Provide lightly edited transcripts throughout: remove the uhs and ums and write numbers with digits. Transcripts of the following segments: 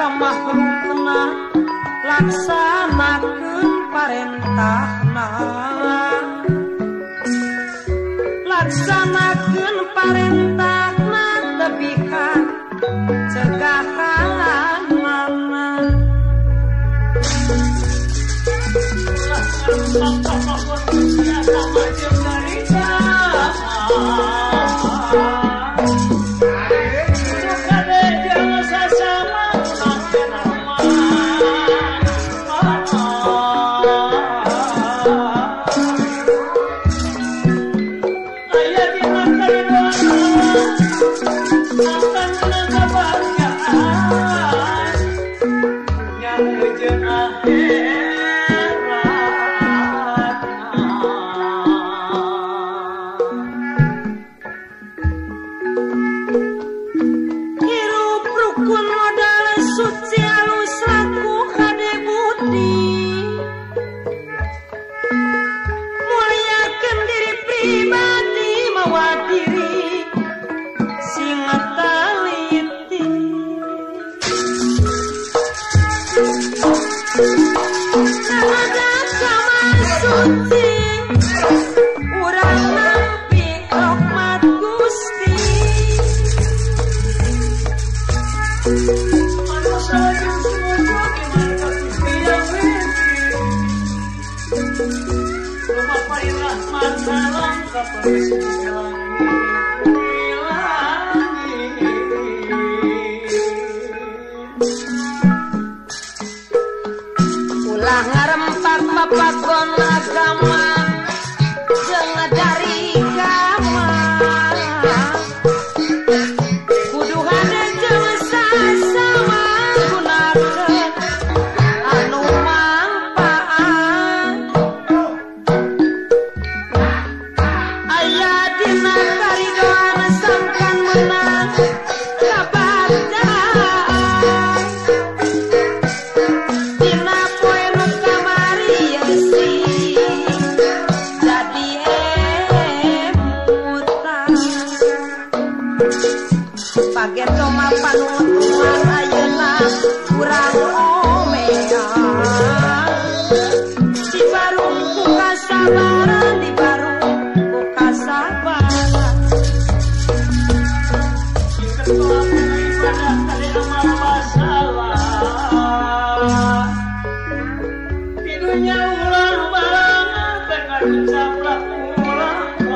makhlukna laksanakeun parentahna laksanakeun parentahna tebihan cegahan mana ulah ngarempak papagon agama jeung dari kamar kudu hade jeung sasama gunakeun anu mangpaat aya dina karidoan samkan menang kabadaan dina poe nu kamari sih jadi emutan pageto mah panuturan ayeuna urang omean di barung ku kasabaran di barung ku kasabaran ketua ibadah kadena masalah di dunia ulah banget dengan ucaplah ulah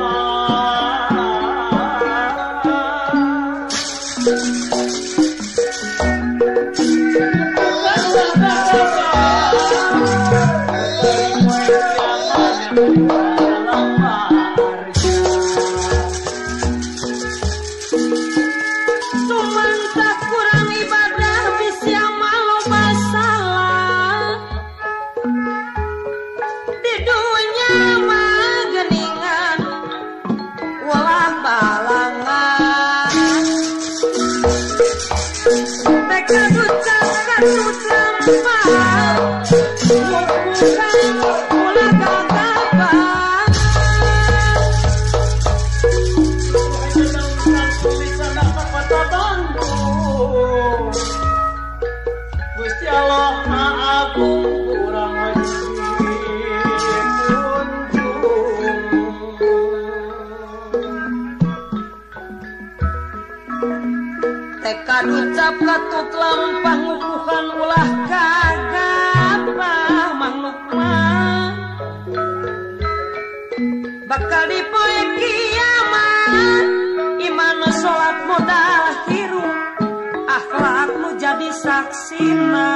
Tumantap kurang ibadah bisa malu masalah di dunia mah geningan ulah balangan teka ducap katut lampah bukan ulah gagapan Gusti Allah Agung kurang tekad ucap katut lampah ngukuhan ulah gagapah manuk mah bakal di poe kiamat iman salat modal hirup akhlak nu jadi saksina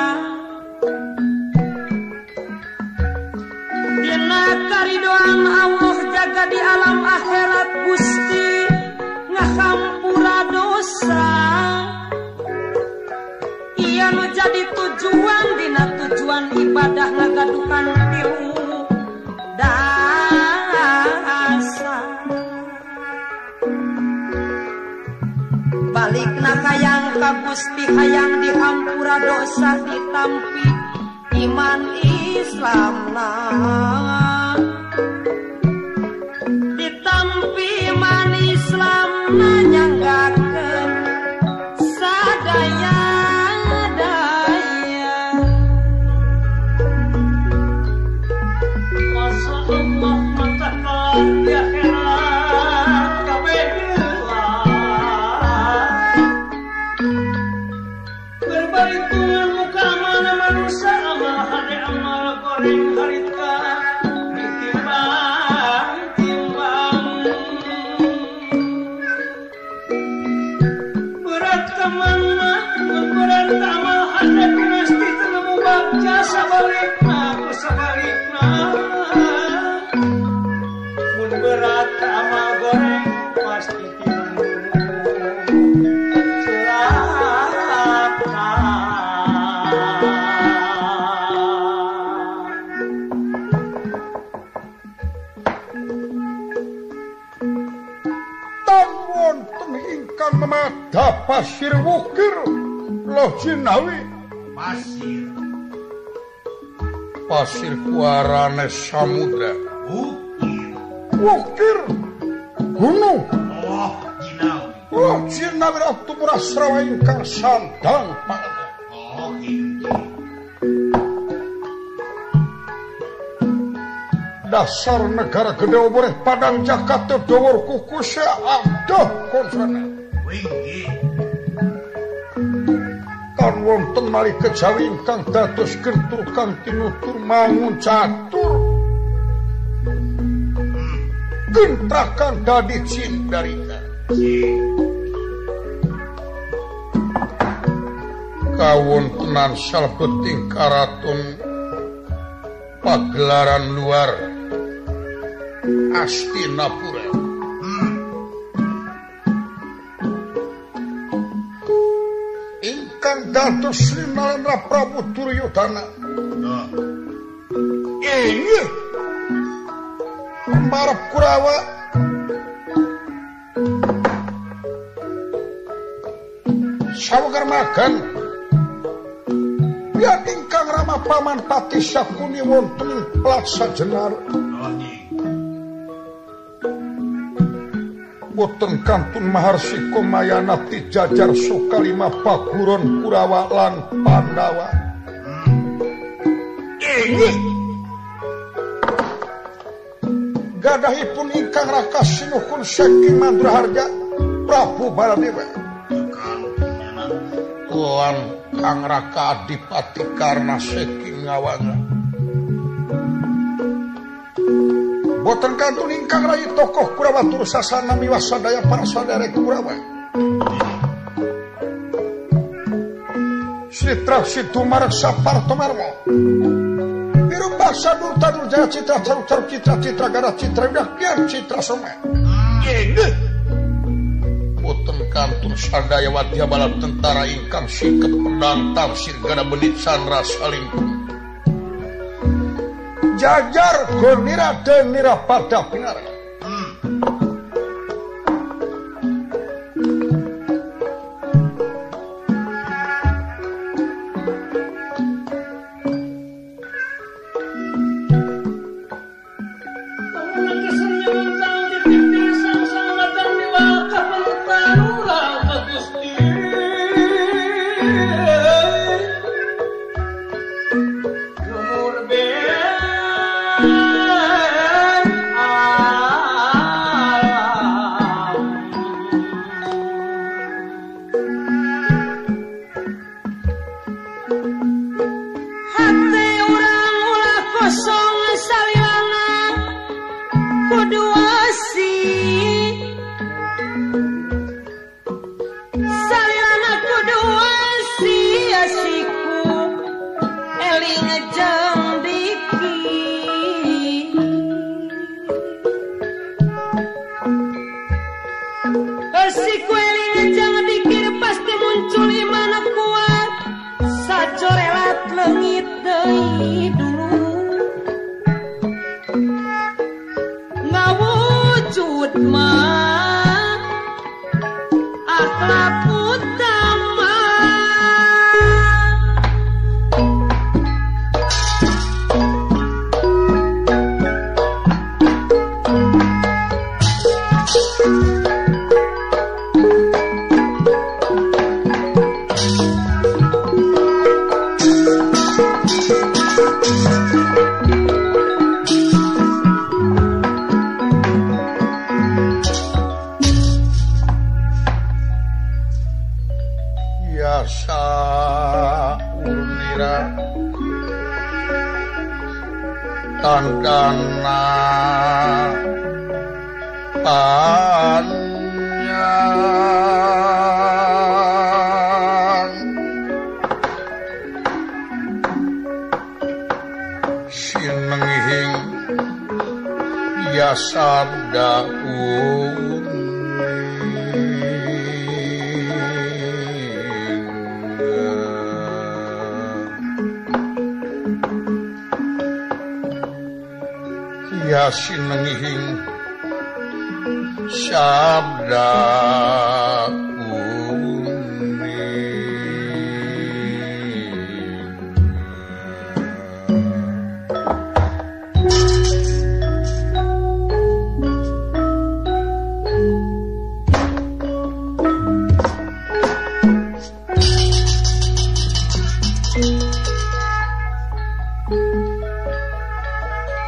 dina karidoan Allah jaga di alam akhirat Gusti ngahampura dosa iya nu jadi tujuan dina tujuan ibadah ngagadukan tilu dasar balikna kayang ka Gusti hayang dihampura dosa ditampi iman Islamna ditampi iman Islamna nyanggakeun sadaya daya Paman memada pasir wukir loh jinawi pasir kuarane samudra wukir gunung loh jinawi ratu murasrawa ingkang sandang dasar negara gede oboreh padang Jakarta dawur kuku seadoh konfrana kan wonten malih kejawi ingkang dados gentur kang tinutur mangun catur gentrakan dadi cindarika kawontenan salebeting karaton pagelaran luar Astinapura ingkang dados Srinalendra Prabu Duryodana inggih pembarep Kurawa sawegarmagan biar ingkang Rama Paman Pati Sakuni wonten Platsa Jenar boten kantun maharsi komayana ti jajar sukalima paguron Kurawa lan Pandawa inggih gadahipun ingkang Raka Sinuhun saking Mandraharja Prabu Baladewa lan Kang Raka Adipati Karna saking Ngawanga boten kantun ingkang rayi tokoh Kurawa Tursasana miwah sadaya para sadherek Kurawa Sitra Sidumarek Sapartomarmo Wirubaksa Durta Durjaya Citra Caru Citra Gara Citra Widah Kian Citra Some inggih boten kantun sadaya wadya bala tentara ingkang siket pedang tafsir gada benit sandra salingkung jajar gonira dan nirapada pinara tandana panjang sinenging ya sabda ya sinenging sabda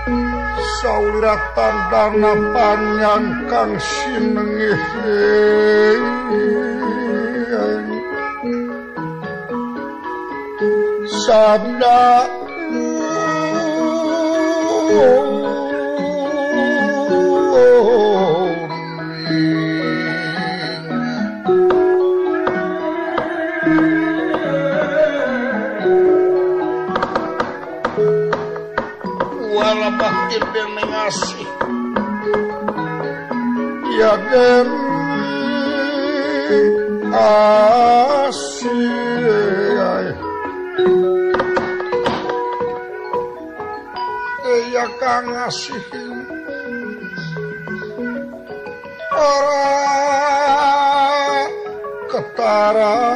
saulira tandana panjang kang sinengih sabda wala bakti mengasih ya dem asih ya kang asih ora ketara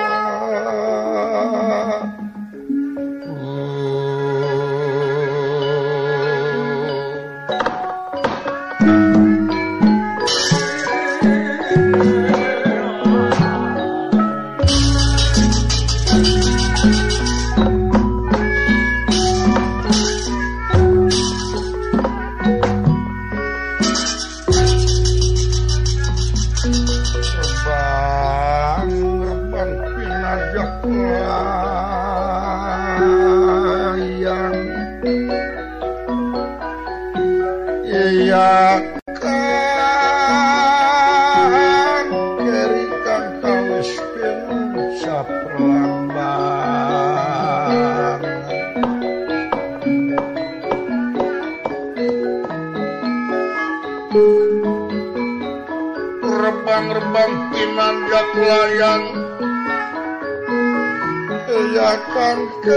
rebang-rebang pinanjak layang ya kan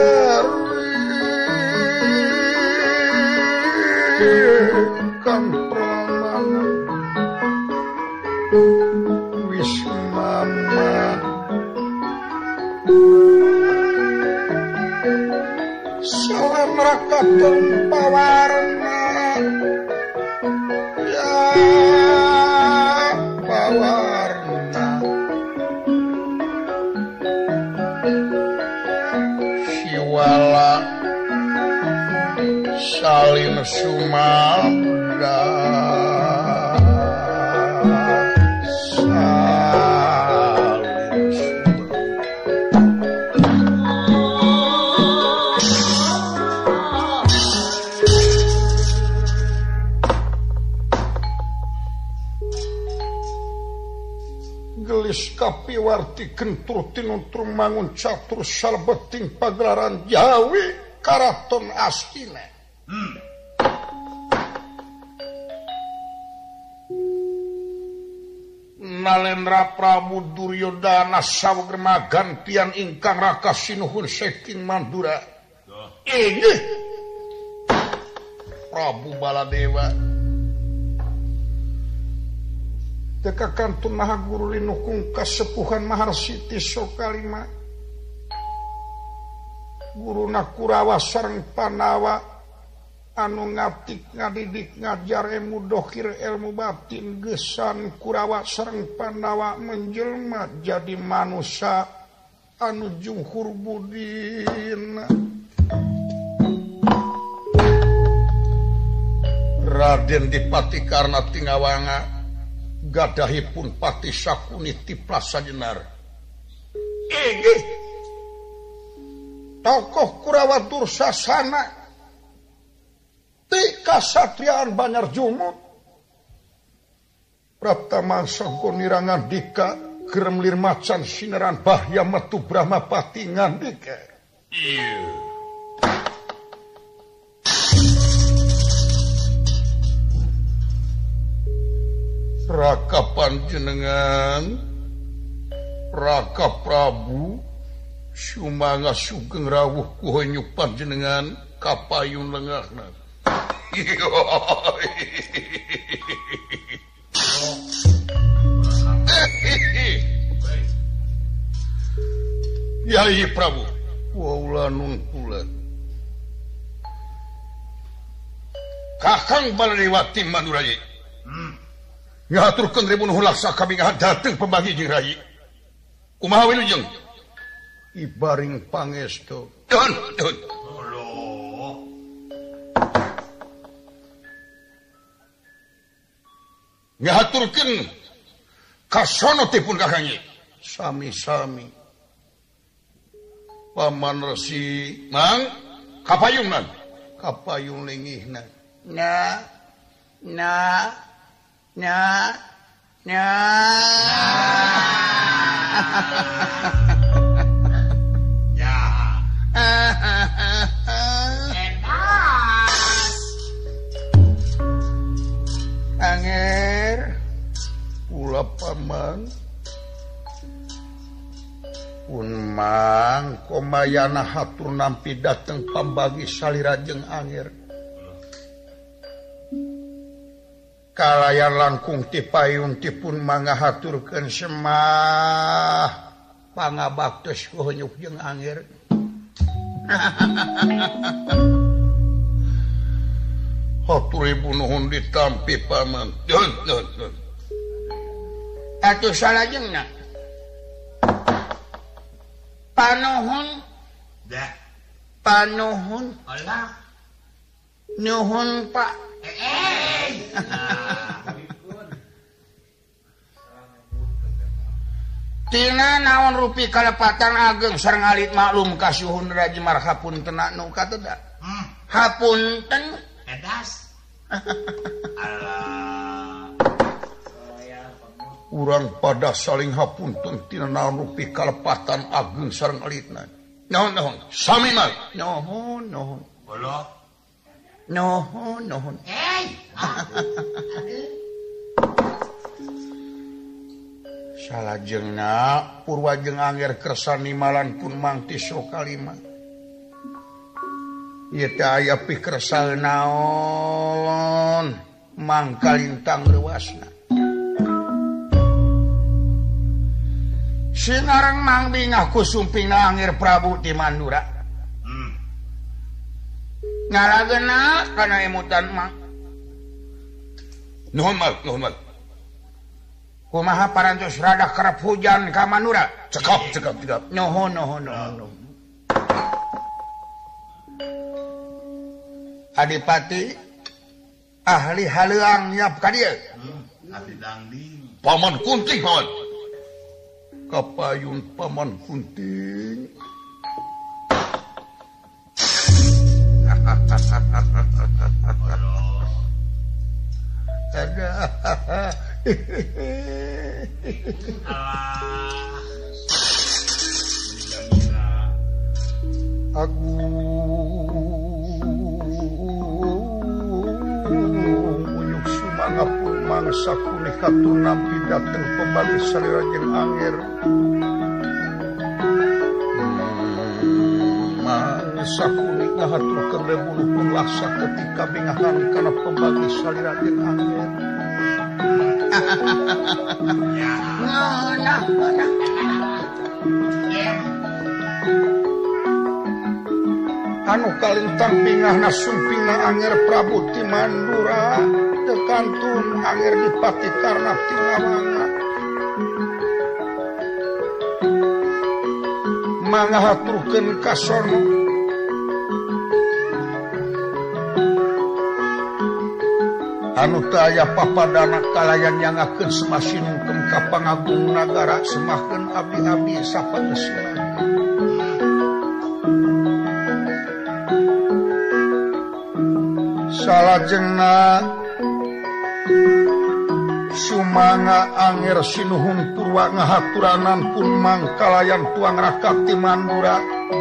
kan pramana wis mama salam rakatung pawarna ya pawarna siwala salin sumada gelis kapiwarti kentur tinuntur mangun catur salbeting pagelaran Jawi karaton Astine. Nalendra Prabu Duryodana sawegerma gantian ingkang Raka Sinuhun saking Mandura. Inggih Prabu Baladewa. Dekakantun Maha Guru linukung kasepuhan Maharsiti Sokalima Guruna Kurawa sareng Panawa anu ngatik ngadidik ngajar ilmu dohir ilmu batin gesan Kurawa sareng Panawa menjelma jadi manusia anu junghur budina Raden Dipati Karna Tingawanga gadahipun pati sakuniti prasajenar. Inggih tokoh Kurawa Dursasana ti kasatriaan Banyar Jumut Pratama Sangko Nirangan Dika Gerem Lir Macan Sineran Bahya Metu Brahmapati ngandika Raka panjenengan Raka Prabu Sumanga sugeng rawuh kuhonyu panjenengan kapayun lengahna Yai Prabu waula nun kula Kakang Balariwati Manurayi ngaturkeun ribun hulaksa kami ngadateng pembagi jeung Rai. Kumaha wilujeng? Ibaring pangestu. Dun. ngaturkeun kasono tipun kakangnya sami-sami paman resi mang kapayungnan kapayung lingihna na ya anger pula paman pun mang komayana hatur nampi dateng pambagi salirajeng anger kalayan langkung ti payung ti pun mangga haturkeun semah pangabaktos kuhnyuk jeung anger hatur ibu nuhun ditampi paman dun atuh salajengna panuhun dah panuhun Allah nuhun pak tina naon rupi kalepatan ageng sareng alit maklum kasuhun Raji Marhapun tenak nu kateda hapunten edas Allah urang pada saling hapunten tina naon rupi kalepatan ageng sareng alitna naon sami mah nuhun Allah nuhun salajengna purwajeng anger kersa nimalan pun mangti sokalima ieu teh aya pikersal naon mangkalintang leuasna sinareng mang bingah ku sumpingna anger Prabu ti Mandura ngalageuna kana emutan mang nuhun mal kumaha parantos radah kerap hujan ka Mandura cekap nuhun Adipati ahli haleuang nyiap ka dieu abdi dangding paman kunting paman kapayun paman kunting ada aku unyuk sumangga pun mangsa kunih katun nampi dateng pembali salirajeng anger mangsa kunih ngahaturkeun rebuluh pun laksa ketika bingahan kana pembagi salirajeng anger anu kalintang pingahna sumpingna anger Prabu ti Mandura tekantun anger dipati karna tingawangna mangga haturkeun kasono anu teu aya papadana kalayan nyangakeun semasinungkeun ka pangagung nagara semahkeun abdi-abdi sapageusna salajengna sumangga anger sinuhun purwa ngahaturanan pun mangkalayan tuang rakat ti Mandura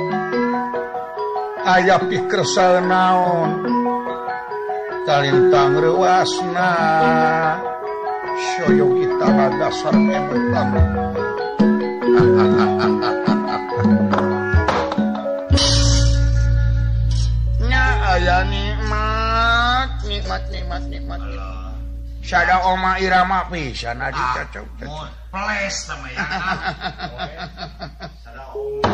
aya pikersal naon kalintang reuasna soyo kita dasar memutan nya aya nikmat sada oma irama pisan adi cacok peles sama ya sada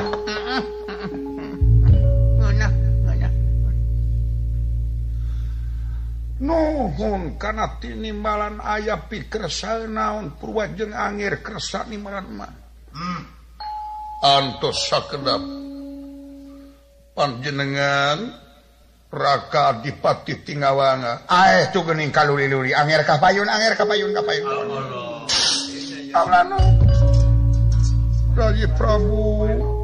nuhun kana tinimbalan aya pikersal naon purwajeng anger kersa nimbalan mah antos sakedap panjenengan Raka Adipati Tingawanga. Tuh geuning kaluli-luli. Anger kapayun. Aulana. Rayi Prabu.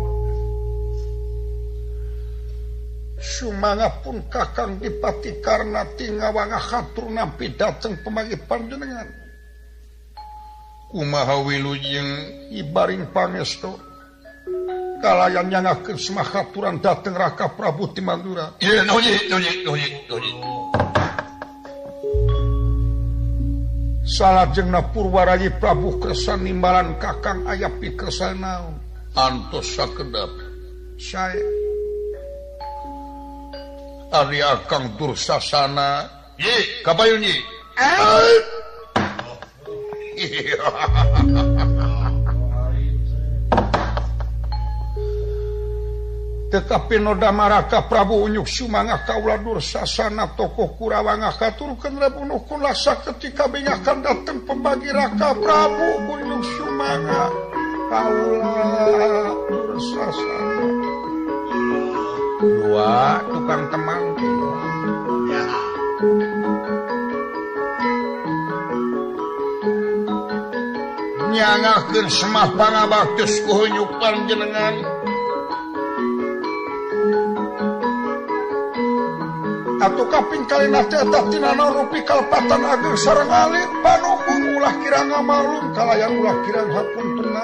Sumangga pun Kakang Dipati karena Tingawanga hatur nampi dateng pemagi panjenengan. Kumaha wilujeng ibaring pangestu. Kalayan nyangakeun semahaturan dateng Raka Prabu ti Mandura. Iya, nuji. Salajengna Purwarayi Prabu kersa nimbalan Kakang aya pikersana naon? Antos sakedap. Sae Ari Akang Dursasana. Ye, kapayun ye. Tetapi noda maraka Prabu unyuk sumangga kaula Dursasana tokoh Kurawanga katurkeun rebunuhkeun lasa ketika bingakan dateng pembagi Raka Prabu unyuk sumangga kaula Dursasana. Dua tukang temang. Ya. Nyangakeun semah pangabaktus ku hunyuk panjenengan. Atuh kaping kalina teh eta tinana rupi kalpatan ageng sareng alit panunggung ulah kirang ngamalum kalayan ulah kirang hapuntenna.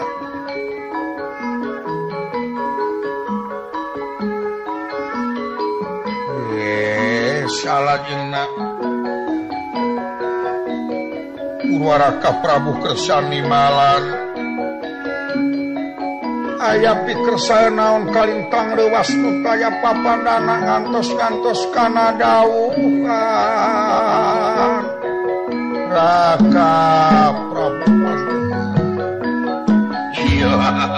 Salajengna Purwaraka Prabu kersa nimalan aya pikersana naon kalintang leuwas nu taya papandana ngantos-ngantos kana dawuhan Raka Prabu. Iya.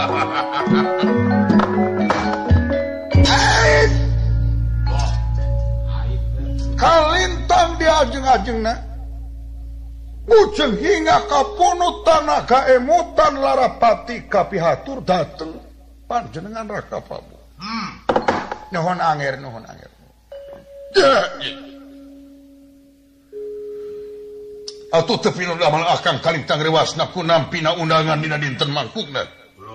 Kalintang di ajeng-ajengna ujeng hingga kapunutan kaemutan larapati kapihatur dateng panjenengan Raka Prabu. Nuhun anger. Atuh teu pinu damal Akang kalintang rewasna ku nampina undangan dina dinten mangkukna.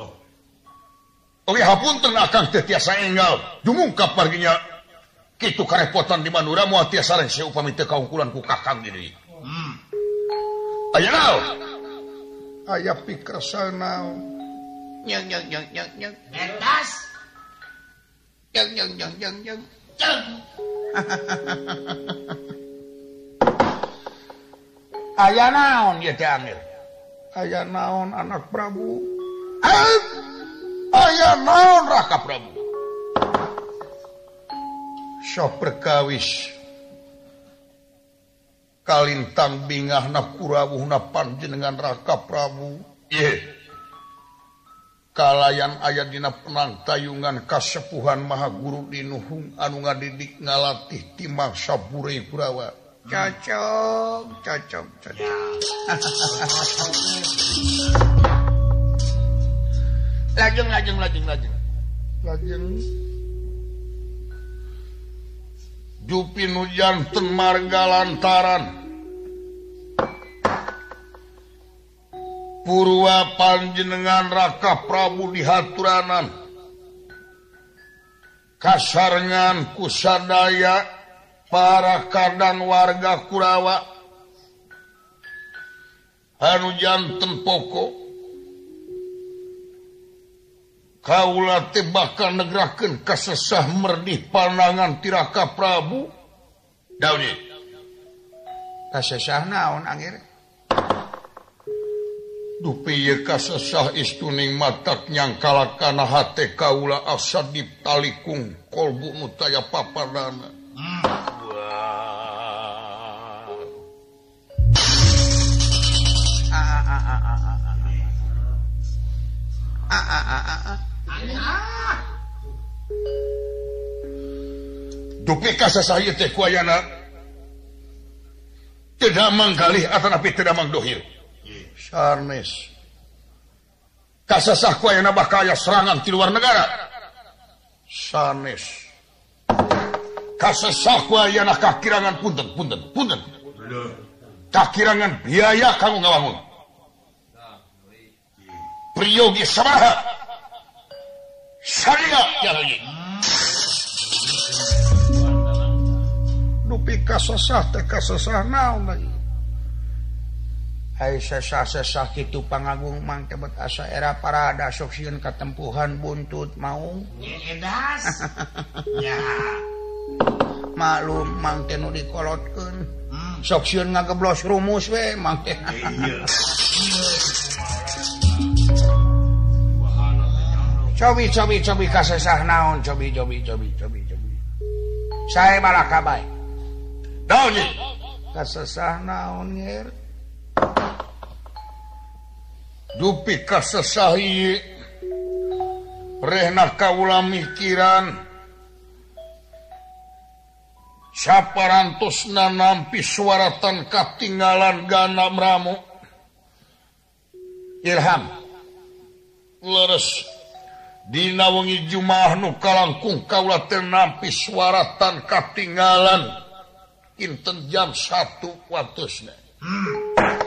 Oke hapunten Akang teh tiasa enggal dumungkap marginya kitu karepotan di Mandura moal tiasa rengse upami teu kaungkulan ku Kakang di dieu. Aya naon? Aya pikersana naon? Nyang. Entas. Nyang. Aya naon ieu teh Amir? Aya naon anak Prabu? Aya naon Raka Prabu? Sok perkawis kalintang bingahna Kurawuhna panjenengan Raka Prabu. Ye. Kalayan aya dina penang tayungan kasepuhan Maha Guru Dinuhung anu ngadidik ngalatih timang saburei Kurawa. Cocok. Lajeng. Jupi nu janten marga lantaran Purwa panjenengan Raka Prabu dihaturanan kasarengan kusadaya para kadan warga Kurawa anu janten pokok kaula teh bakal negrakeun kasesah merdih pandangan ti Raka Prabu. Daun ieu. Kasesah naon angger? Dupi ieu kasesah istuning matak nyangkalakana hate kaula asa diptalikung kolbu nu taya papadana. Dupi kasesah ieu teh kuayana teu damang galih atanapi teu damang dohir. Sarnes. Kasesah kuayana bakal aya serangan ti luar negara. Sanes. kasesah ayana kakirangan punten. Kakirangan biaya kamu ngawangun. Priyogi sabaha. Saria ya lagi. Dupi kasesah teh kasesah naon lagi. Hai sesah-sesah kitu pangagung mang tebet asa era parada sok sieun katempuhan buntut maung. Edas. Ya. Maklum mang teh nu dikolotkeun. Sok sieun ngageblos rumus we mang teh. Cobi kasesah naon cobi. Sae balaka bae. Daun ieu. Kasesah naon ngir? Dupi kasesah ieu rehna kaula mikiran saparantosna nampi suaratan katinggalan ganam ramu Ilham leres dina wengi Jumaah nu kalangkung kaula teh nampi suaratan katinggalan kinten jam 1 waktuna